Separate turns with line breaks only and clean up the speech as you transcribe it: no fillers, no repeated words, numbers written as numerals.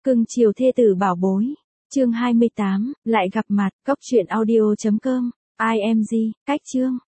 Cưng chiều thê tử bảo bối. Chương 28, lại gặp mặt, cốc truyện audio.com, IMG, cách chương.